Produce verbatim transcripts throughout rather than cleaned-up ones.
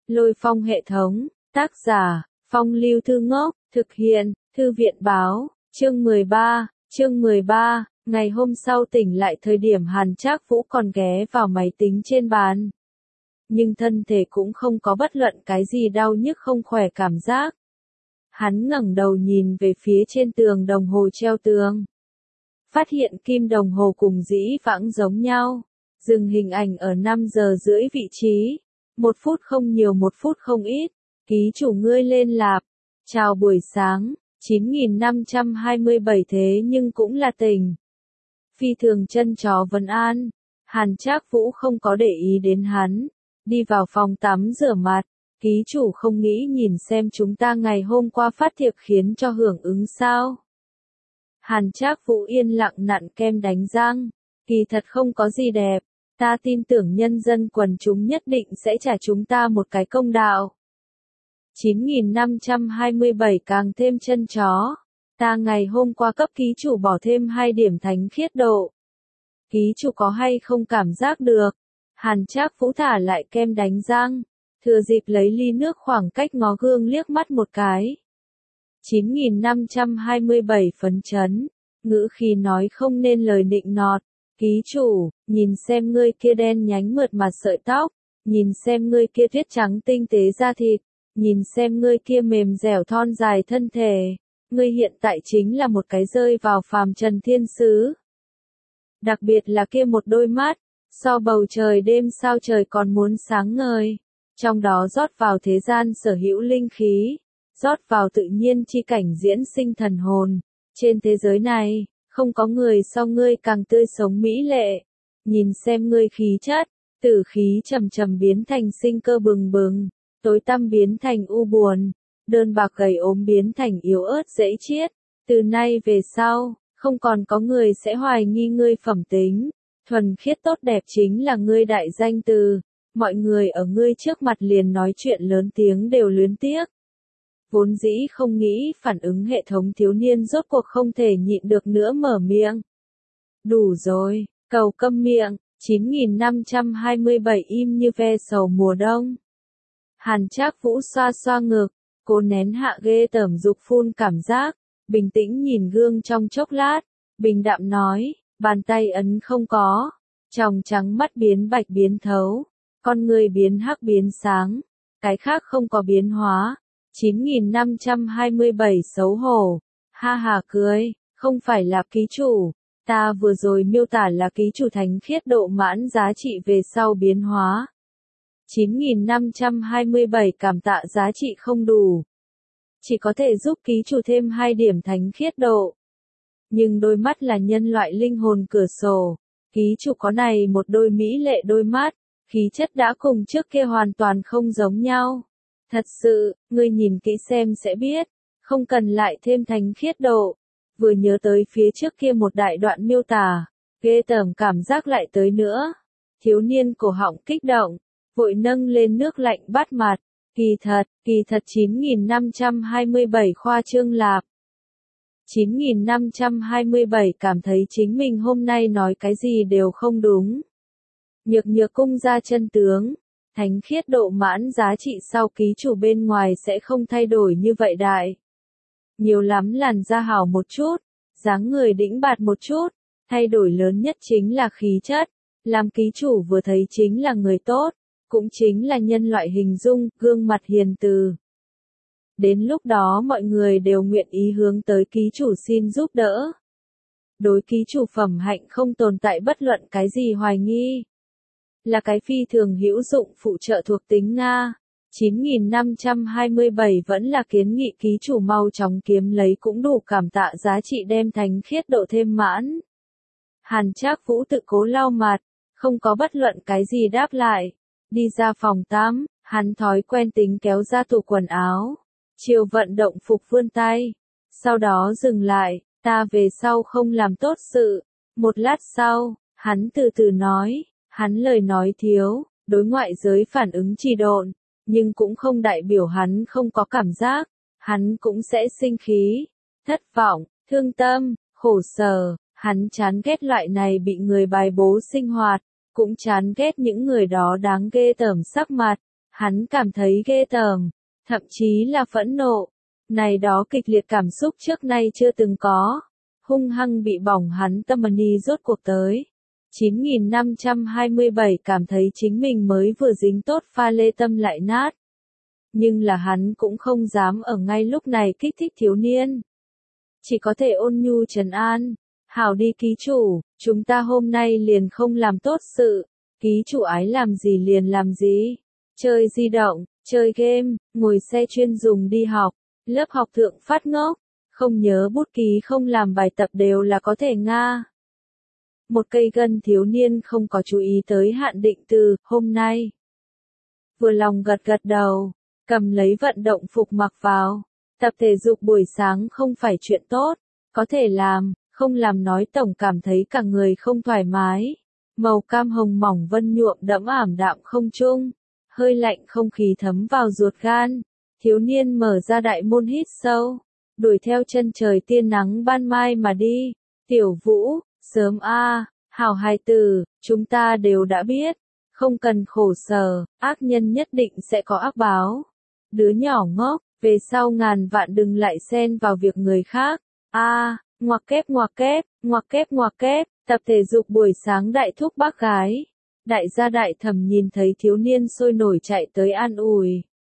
Lôi Phong hệ thống, tác giả, Phong Lưu Thư Ngốc, thực hiện, Thư viện báo, chương mười ba, chương mười ba, ngày hôm sau tỉnh lại thời điểm Hàn Trác Vũ còn ghé vào máy tính trên bàn. Nhưng thân thể cũng không có bất luận cái gì đau nhức không khỏe cảm giác. Hắn ngẩng đầu nhìn về phía trên tường đồng hồ treo tường. Phát hiện kim đồng hồ cùng dĩ vãng giống nhau. Dừng hình ảnh ở năm giờ rưỡi vị trí. Một phút không nhiều một phút không ít. Ký chủ ngươi lên lạp. Chào buổi sáng, chín nghìn năm trăm hai mươi bảy thế nhưng cũng là tỉnh. Phi thường chân chó vấn an. Hàn Trác Vũ không có để ý đến hắn. Đi vào phòng tắm rửa mặt. Ký chủ không nghĩ nhìn xem chúng ta ngày hôm qua phát thiệp khiến cho hưởng ứng sao. Hàn Trác Vũ yên lặng nặn kem đánh răng. Kỳ thật không có gì đẹp. Ta tin tưởng nhân dân quần chúng nhất định sẽ trả chúng ta một cái công đạo. chín nghìn năm trăm hai mươi bảy càng thêm chân chó. Ta ngày hôm qua cấp ký chủ bỏ thêm hai điểm thánh khiết độ. Ký chủ có hay không cảm giác được? Hàn Trác Vũ thả lại kem đánh răng. Thừa dịp lấy ly nước khoảng cách ngó gương liếc mắt một cái. chín nghìn năm trăm hai mươi bảy phấn chấn. Ngữ khí nói không nên lời nịnh nọt. Ký chủ, nhìn xem ngươi kia đen nhánh mượt mà sợi tóc. Nhìn xem ngươi kia tuyết trắng tinh tế da thịt. Nhìn xem ngươi kia mềm dẻo thon dài thân thể. Ngươi hiện tại chính là một cái rơi vào phàm trần thiên sứ. Đặc biệt là kia một đôi mắt. So bầu trời đêm sao trời còn muốn sáng ngời. Trong đó rót vào thế gian sở hữu linh khí, rót vào tự nhiên chi cảnh diễn sinh thần hồn. Trên thế giới này, không có người so ngươi càng tươi sống mỹ lệ. Nhìn xem ngươi khí chất, tử khí trầm trầm biến thành sinh cơ bừng bừng, tối tăm biến thành u buồn, đơn bạc gầy ốm biến thành yếu ớt dễ chiết. Từ nay về sau, không còn có người sẽ hoài nghi ngươi phẩm tính. Thuần khiết tốt đẹp chính là ngươi đại danh từ. Mọi người ở ngươi trước mặt liền nói chuyện lớn tiếng đều luyến tiếc. Vốn dĩ không nghĩ phản ứng hệ thống thiếu niên rốt cuộc không thể nhịn được nữa mở miệng. Đủ rồi, cầu câm miệng, chín nghìn năm trăm hai mươi bảy im như ve sầu mùa đông. Hàn Trác Vũ xoa xoa ngực, cố nén hạ ghê tởm dục phun cảm giác, bình tĩnh nhìn gương trong chốc lát, bình đạm nói, bàn tay ấn không có, tròng trắng mắt biến bạch biến thấu. Con người biến hắc biến sáng, cái khác không có biến hóa. chín nghìn năm trăm hai mươi bảy xấu hổ, ha ha cười, không phải là ký chủ, ta vừa rồi miêu tả là ký chủ thánh khiết độ mãn giá trị về sau biến hóa. chín nghìn năm trăm hai mươi bảy cảm tạ giá trị không đủ, chỉ có thể giúp ký chủ thêm hai điểm thánh khiết độ. Nhưng đôi mắt là nhân loại linh hồn cửa sổ, ký chủ có này một đôi mỹ lệ đôi mắt. Khí chất đã cùng trước kia hoàn toàn không giống nhau. Thật sự, ngươi nhìn kỹ xem sẽ biết, không cần lại thêm thánh khiết độ. Vừa nhớ tới phía trước kia một đại đoạn miêu tả, ghê tởm cảm giác lại tới nữa. Thiếu niên cổ họng kích động, vội nâng lên nước lạnh bắt mặt. Kỳ thật, kỳ thật chín nghìn năm trăm hai mươi bảy khoa trương lạp. chín nghìn năm trăm hai mươi bảy cảm thấy chính mình hôm nay nói cái gì đều không đúng. Nhược nhược cung ra chân tướng, thánh khiết độ mãn giá trị sau ký chủ bên ngoài sẽ không thay đổi như vậy đại. Nhiều lắm làn da hào một chút, dáng người đĩnh bạt một chút, thay đổi lớn nhất chính là khí chất, làm ký chủ vừa thấy chính là người tốt, cũng chính là nhân loại hình dung, gương mặt hiền từ. Đến lúc đó mọi người đều nguyện ý hướng tới ký chủ xin giúp đỡ. Đối ký chủ phẩm hạnh không tồn tại bất luận cái gì hoài nghi. Là cái phi thường hữu dụng phụ trợ thuộc tính Nga. chín nghìn năm trăm hai mươi bảy vẫn là kiến nghị ký chủ mau chóng kiếm lấy cũng đủ cảm tạ giá trị đem thánh khiết độ thêm mãn. Hàn Trác Vũ tự cố lau mặt, không có bất luận cái gì đáp lại. Đi ra phòng tắm, hắn thói quen tính kéo ra tủ quần áo. Chiều vận động phục vươn tay. Sau đó dừng lại, ta về sau không làm tốt sự. Một lát sau, hắn từ từ nói. Hắn lời nói thiếu, đối ngoại giới phản ứng trì độn, nhưng cũng không đại biểu hắn không có cảm giác, hắn cũng sẽ sinh khí, thất vọng, thương tâm, khổ sở, hắn chán ghét loại này bị người bài bố sinh hoạt, cũng chán ghét những người đó đáng ghê tởm sắc mặt, Hắn cảm thấy ghê tởm, thậm chí là phẫn nộ. Này đó kịch liệt cảm xúc trước nay chưa từng có. Hung hăng bị bỏng hắn tâm mani rốt cuộc tới. chín nghìn năm trăm hai mươi bảy cảm thấy chính mình mới vừa dính tốt pha lê tâm lại nát. Nhưng là hắn cũng không dám ở ngay lúc này kích thích thiếu niên. Chỉ có thể ôn nhu trấn an. Hảo đi ký chủ, chúng ta hôm nay liền không làm tốt sự. Ký chủ ái làm gì liền làm gì. Chơi di động, chơi game, ngồi xe chuyên dùng đi học. Lớp học thượng phát ngốc. Không nhớ bút ký không làm bài tập đều là có thể nga. Một cây gân thiếu niên không có chú ý tới hạn định từ hôm nay. Vừa lòng gật gật đầu, cầm lấy vận động phục mặc vào. Tập thể dục buổi sáng không phải chuyện tốt, có thể làm, không làm nói tổng cảm thấy cả người không thoải mái. Màu cam hồng mỏng vân nhuộm đẫm ảm đạm không trung, hơi lạnh không khí thấm vào ruột gan. Thiếu niên mở ra đại môn hít sâu, đuổi theo chân trời tia nắng ban mai mà đi. Tiểu Vũ, sớm a, hảo hài tử, chúng ta đều đã biết, không cần khổ sở, ác nhân nhất định sẽ có ác báo. Đứa nhỏ ngốc, về sau ngàn vạn đừng lại xen vào việc người khác. A, ngoặc kép ngoặc kép, ngoặc kép ngoặc kép, tập thể dục buổi sáng đại thúc bác gái. Đại gia đại thẩm nhìn thấy thiếu niên sôi nổi chạy tới an ủi.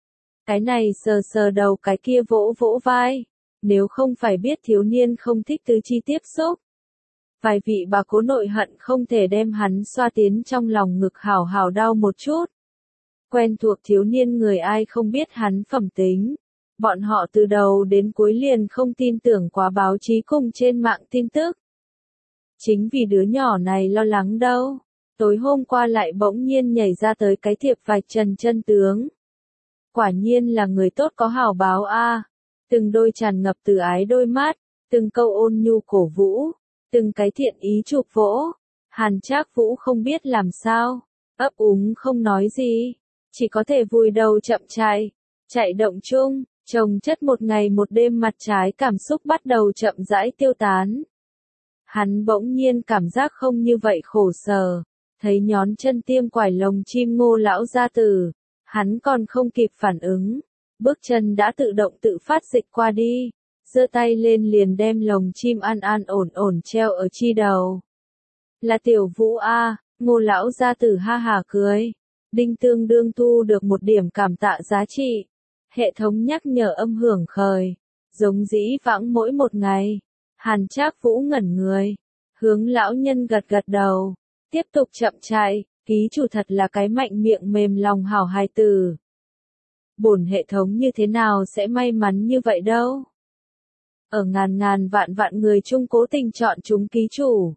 Cái này sờ sờ đầu cái kia vỗ vỗ vai. Nếu không phải biết thiếu niên không thích tứ chi tiếp xúc. Vài vị bà cố nội hận không thể đem hắn xoa tiến trong lòng ngực hào hào đau một chút. Quen thuộc thiếu niên người ai không biết hắn phẩm tính. Bọn họ từ đầu đến cuối liền không tin tưởng quá báo chí cùng trên mạng tin tức. Chính vì đứa nhỏ này lo lắng đâu. Tối hôm qua lại bỗng nhiên nhảy ra tới cái thiệp vạch trần chân tướng. Quả nhiên là người tốt có hảo báo a. Từng đôi tràn ngập từ ái đôi mắt, từng câu ôn nhu cổ vũ, từng cái thiện ý chụp vỗ. Hàn Trác Vũ không biết làm sao, ấp úng không nói gì, chỉ có thể vùi đầu chậm chạy, chạy động chung, chồng chất một ngày một đêm mặt trái cảm xúc bắt đầu chậm rãi tiêu tán. Hắn bỗng nhiên cảm giác không như vậy khổ sở, thấy nhón chân tiêm quải lồng chim Ngô lão gia tử, hắn còn không kịp phản ứng. Bước chân đã tự động tự phát dịch qua đi, giơ tay lên liền đem lồng chim an an ổn ổn treo ở chi đầu. Là Tiểu Vũ a, Ngô lão gia tử ha hả cười. Đinh tương đương thu được một điểm cảm tạ giá trị. Hệ thống nhắc nhở âm hưởng khởi, giống dĩ vãng mỗi một ngày. Hàn Trác Vũ ngẩn người, hướng lão nhân gật gật đầu, tiếp tục chậm chạy, ký chủ thật là cái mạnh miệng mềm lòng hảo hài tử. Bổn hệ thống như thế nào sẽ may mắn như vậy đâu. Ở ngàn ngàn vạn vạn người chung cố tình chọn chúng ký chủ.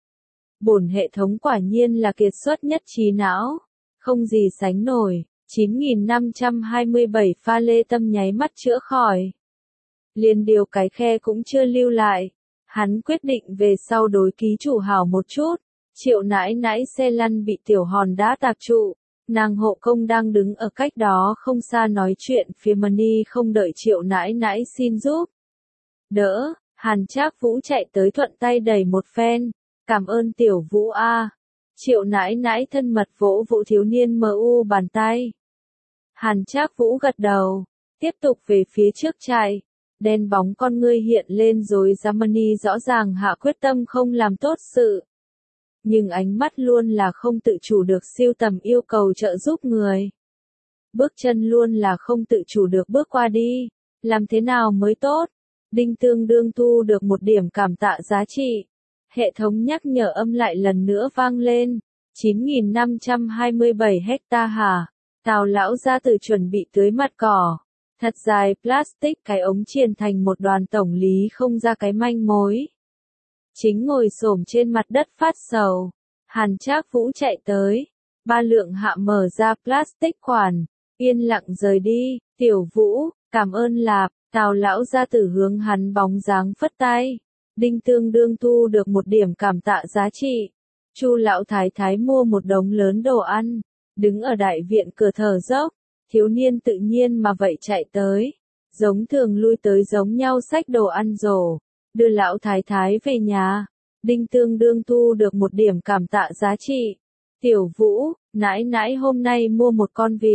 Bổn hệ thống quả nhiên là kiệt xuất nhất trí não, không gì sánh nổi. chín nghìn năm trăm hai mươi bảy pha lê tâm nháy mắt chữa khỏi. Liền điều cái khe cũng chưa lưu lại. Hắn quyết định về sau đối ký chủ hảo một chút. Triệu nãi nãi xe lăn bị tiểu hòn đá tạc trụ. Nàng hộ công đang đứng ở cách đó không xa nói chuyện phía Mani không đợi triệu nãi nãi xin giúp. Đỡ, Hàn Trác Vũ chạy tới thuận tay đẩy một phen. Cảm ơn Tiểu Vũ a. Triệu nãi nãi thân mật vỗ Vũ thiếu niên mờ u bàn tay. Hàn Trác Vũ gật đầu, tiếp tục về phía trước chạy. Đen bóng con ngươi hiện lên rồi ra Mani rõ ràng hạ quyết tâm không làm tốt sự. Nhưng ánh mắt luôn là không tự chủ được siêu tầm yêu cầu trợ giúp người. Bước chân luôn là không tự chủ được bước qua đi. Làm thế nào mới tốt? Đinh tương đương thu được một điểm cảm tạ giá trị. Hệ thống nhắc nhở âm lại lần nữa vang lên. chín nghìn năm trăm hai mươi bảy hecta hả? Tào lão gia tử chuẩn bị tưới mặt cỏ. Thật dài plastic cái ống triền thành một đoàn tổng lý không ra cái manh mối. Chính ngồi xổm trên mặt đất phát sầu. Hàn Trác Vũ chạy tới. Ba lượng hạ mở ra plastic khoản. Yên lặng rời đi. Tiểu Vũ, cảm ơn lạp. Tào lão gia tử hướng hắn bóng dáng phất tay. Đinh tương đương thu được một điểm cảm tạ giá trị. Chu lão thái thái mua một đống lớn đồ ăn. Đứng ở đại viện cửa thở dốc. Thiếu niên tự nhiên mà vậy chạy tới. Giống thường lui tới giống nhau xách đồ ăn rổ. Đưa lão thái thái về nhà. Đinh tương đương thu được một điểm cảm tạ giá trị. Tiểu Vũ, nãi nãi hôm nay mua một con vịt.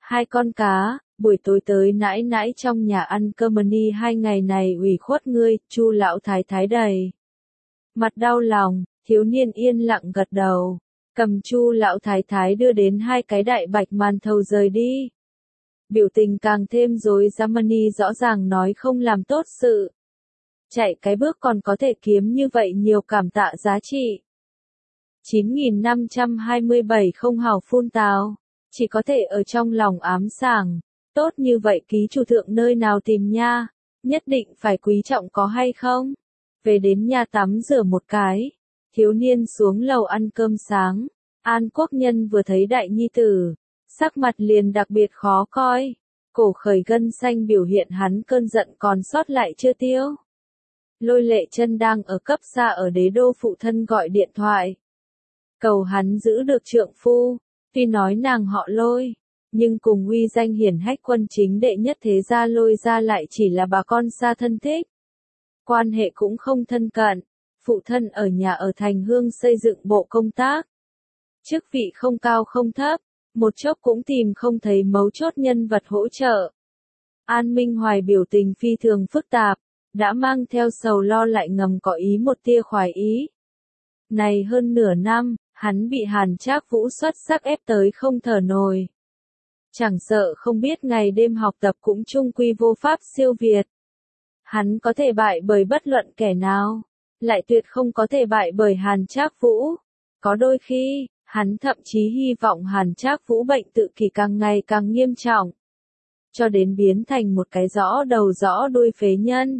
Hai con cá, buổi tối tới nãi nãi trong nhà ăn cơm ni hai ngày này ủy khuất ngươi, Chu lão thái thái đầy mặt đau lòng, thiếu niên yên lặng gật đầu, cầm Chu lão thái thái đưa đến hai cái đại bạch màn thầu rời đi. Biểu tình càng thêm rối rắm, ni rõ ràng nói không làm tốt sự. Chạy cái bước còn có thể kiếm như vậy nhiều cảm tạ giá trị. chín nghìn năm trăm hai mươi bảy không hào phun tào, chỉ có thể ở trong lòng ám sảng, tốt như vậy ký chủ thượng nơi nào tìm nha, nhất định phải quý trọng có hay không? Về đến nhà tắm rửa một cái, thiếu niên xuống lầu ăn cơm sáng, An Quốc Nhân vừa thấy đại nhi tử, sắc mặt liền đặc biệt khó coi, cổ khởi gân xanh biểu hiện hắn cơn giận còn sót lại chưa tiêu. Lôi Lệ Chân đang ở cấp xa ở đế đô phụ thân gọi điện thoại. Cầu hắn giữ được trượng phu, tuy nói nàng họ Lôi, nhưng cùng uy danh hiển hách quân chính đệ nhất thế gia Lôi gia lại chỉ là bà con xa thân thích. Quan hệ cũng không thân cận, phụ thân ở nhà ở Thành Hương xây dựng bộ công tác. Chức vị không cao không thấp, một chốc cũng tìm không thấy mấu chốt nhân vật hỗ trợ. An Minh Hoài biểu tình phi thường phức tạp, đã mang theo sầu lo lại ngầm có ý một tia khoái ý. Này hơn nửa năm, hắn bị Hàn Trác Vũ xuất sắc ép tới không thở nổi. Chẳng sợ không biết ngày đêm học tập cũng chung quy vô pháp siêu việt. Hắn có thể bại bởi bất luận kẻ nào, lại tuyệt không có thể bại bởi Hàn Trác Vũ. Có đôi khi, hắn thậm chí hy vọng Hàn Trác Vũ bệnh tự kỷ càng ngày càng nghiêm trọng, cho đến biến thành một cái rõ đầu rõ đuôi phế nhân.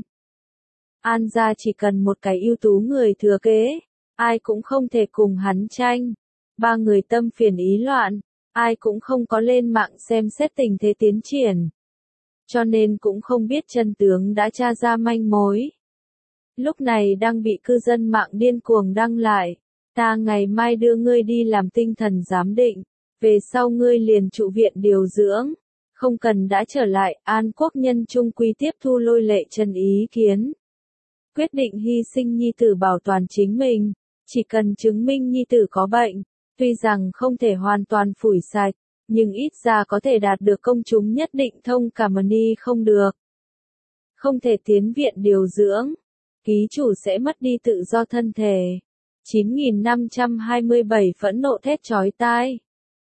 An gia chỉ cần một cái ưu tú người thừa kế, ai cũng không thể cùng hắn tranh. Ba người tâm phiền ý loạn, ai cũng không có lên mạng xem xét tình thế tiến triển. Cho nên cũng không biết chân tướng đã tra ra manh mối. Lúc này đang bị cư dân mạng điên cuồng đăng lại. Ta ngày mai đưa ngươi đi làm tinh thần giám định, về sau ngươi liền trụ viện điều dưỡng. Không cần đã trở lại, An Quốc Nhân trung quy tiếp thu Lôi Lệ Chân ý kiến. Quyết định hy sinh nhi tử bảo toàn chính mình, chỉ cần chứng minh nhi tử có bệnh, tuy rằng không thể hoàn toàn phủi sạch, nhưng ít ra có thể đạt được công chúng nhất định thông cảm ni không được. Không thể tiến viện điều dưỡng, ký chủ sẽ mất đi tự do thân thể. chín nghìn năm trăm hai mươi bảy phẫn nộ thét chói tai.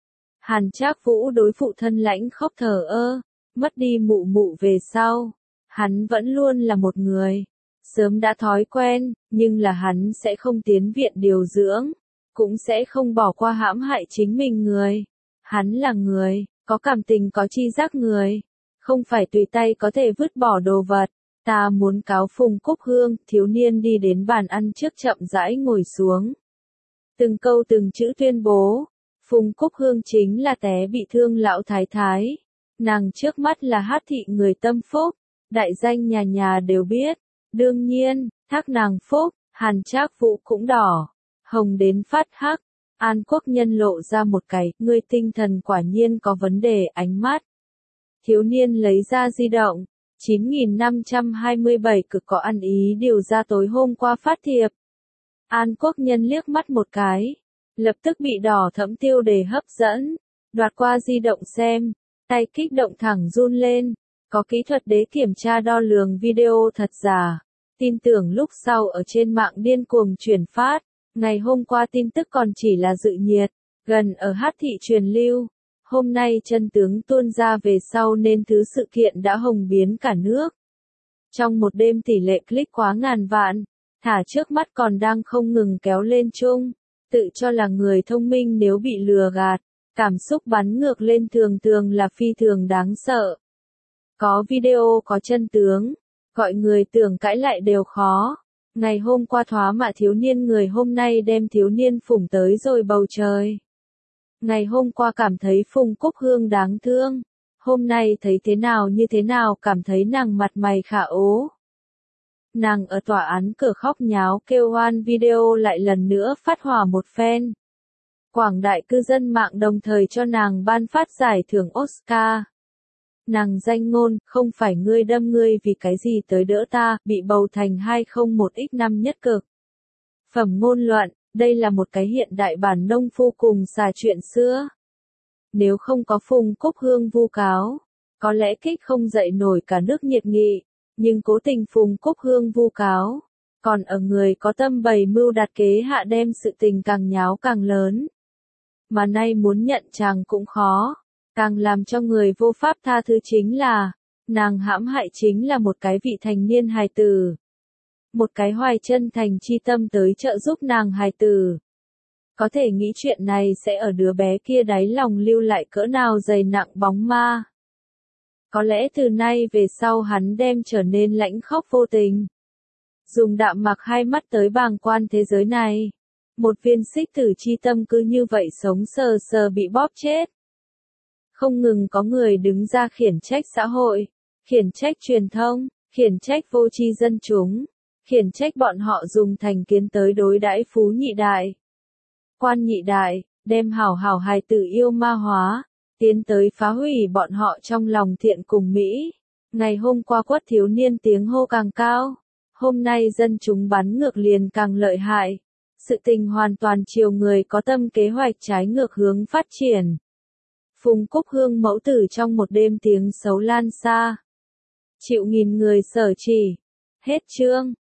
Hàn Trác Vũ đối phụ thân lãnh khóc thờ ơ, mất đi mụ mụ về sau, hắn vẫn luôn là một người. Sớm đã thói quen, nhưng là hắn sẽ không tiến viện điều dưỡng, cũng sẽ không bỏ qua hãm hại chính mình người. Hắn là người, có cảm tình có tri giác người, không phải tùy tay có thể vứt bỏ đồ vật. Ta muốn cáo Phùng Cúc Hương, thiếu niên đi đến bàn ăn trước chậm rãi ngồi xuống. Từng câu từng chữ tuyên bố, Phùng Cúc Hương chính là té bị thương lão thái thái. Nàng trước mắt là Hát thị người tâm phúc, đại danh nhà nhà đều biết. Đương nhiên, thác nàng phúc, Hàn Trác Vũ cũng đỏ, hồng đến phát hắc. An Quốc Nhân lộ ra một cái, ngươi tinh thần quả nhiên có vấn đề ánh mắt. Thiếu niên lấy ra di động, chín nghìn năm trăm hai mươi bảy cực có ăn ý điều ra tối hôm qua phát thiệp. An Quốc Nhân liếc mắt một cái, lập tức bị đỏ thẫm tiêu đề hấp dẫn, đoạt qua di động xem, tay kích động thẳng run lên, có kỹ thuật đế kiểm tra đo lường video thật giả. Tin tưởng lúc sau ở trên mạng điên cuồng truyền phát, ngày hôm qua tin tức còn chỉ là dự nhiệt, gần ở Hát thị truyền lưu. Hôm nay chân tướng tuôn ra về sau nên thứ sự kiện đã hồng biến cả nước. Trong một đêm tỷ lệ click quá ngàn vạn, thả trước mắt còn đang không ngừng kéo lên chung, tự cho là người thông minh nếu bị lừa gạt, cảm xúc bắn ngược lên thường thường là phi thường đáng sợ. Có video có chân tướng, gọi người tưởng cãi lại đều khó. Ngày hôm qua thoá mạ thiếu niên người hôm nay đem thiếu niên phủng tới rồi bầu trời. Ngày hôm qua cảm thấy Phùng Cúc Hương đáng thương, hôm nay thấy thế nào như thế nào cảm thấy nàng mặt mày khả ố. Nàng ở tòa án cửa khóc nháo kêu oan video lại lần nữa phát hỏa một phen. Quảng đại cư dân mạng đồng thời cho nàng ban phát giải thưởng Oscar. Nàng danh ngôn, không phải ngươi đâm ngươi vì cái gì tới đỡ ta, bị bầu thành hai không một x năm nhất cực. Phẩm ngôn luận, đây là một cái hiện đại bản nông phu cùng xà chuyện xưa. Nếu không có Phùng Cúc Hương vu cáo, có lẽ kích không dậy nổi cả nước nhiệt nghị, nhưng cố tình Phùng Cúc Hương vu cáo, còn ở người có tâm bày mưu đặt kế hạ đem sự tình càng nháo càng lớn. Mà nay muốn nhận chàng cũng khó, càng làm cho người vô pháp tha thứ chính là, nàng hãm hại chính là một cái vị thành niên hài tử. Một cái hoài chân thành chi tâm tới trợ giúp nàng hài tử. Có thể nghĩ chuyện này sẽ ở đứa bé kia đáy lòng lưu lại cỡ nào dày nặng bóng ma. Có lẽ từ nay về sau hắn đem trở nên lãnh khóc vô tình. Dùng đạm mặc hai mắt tới bàng quan thế giới này. Một viên xích tử chi tâm cứ như vậy sống sờ sờ bị bóp chết. Không ngừng có người đứng ra khiển trách xã hội, khiển trách truyền thông, khiển trách vô tri dân chúng, khiển trách bọn họ dùng thành kiến tới đối đãi Phú Nhị Đại. Quan Nhị Đại, đem hảo hảo hài tử yêu ma hóa, tiến tới phá hủy bọn họ trong lòng thiện cùng Mỹ. Ngày hôm qua Quất thiếu niên tiếng hô càng cao, hôm nay dân chúng bắn ngược liền càng lợi hại. Sự tình hoàn toàn chiều người có tâm kế hoạch trái ngược hướng phát triển. Phùng Cúc Hương mẫu tử trong một đêm tiếng xấu lan xa. Chịu nghìn người sở chỉ. Hết chương.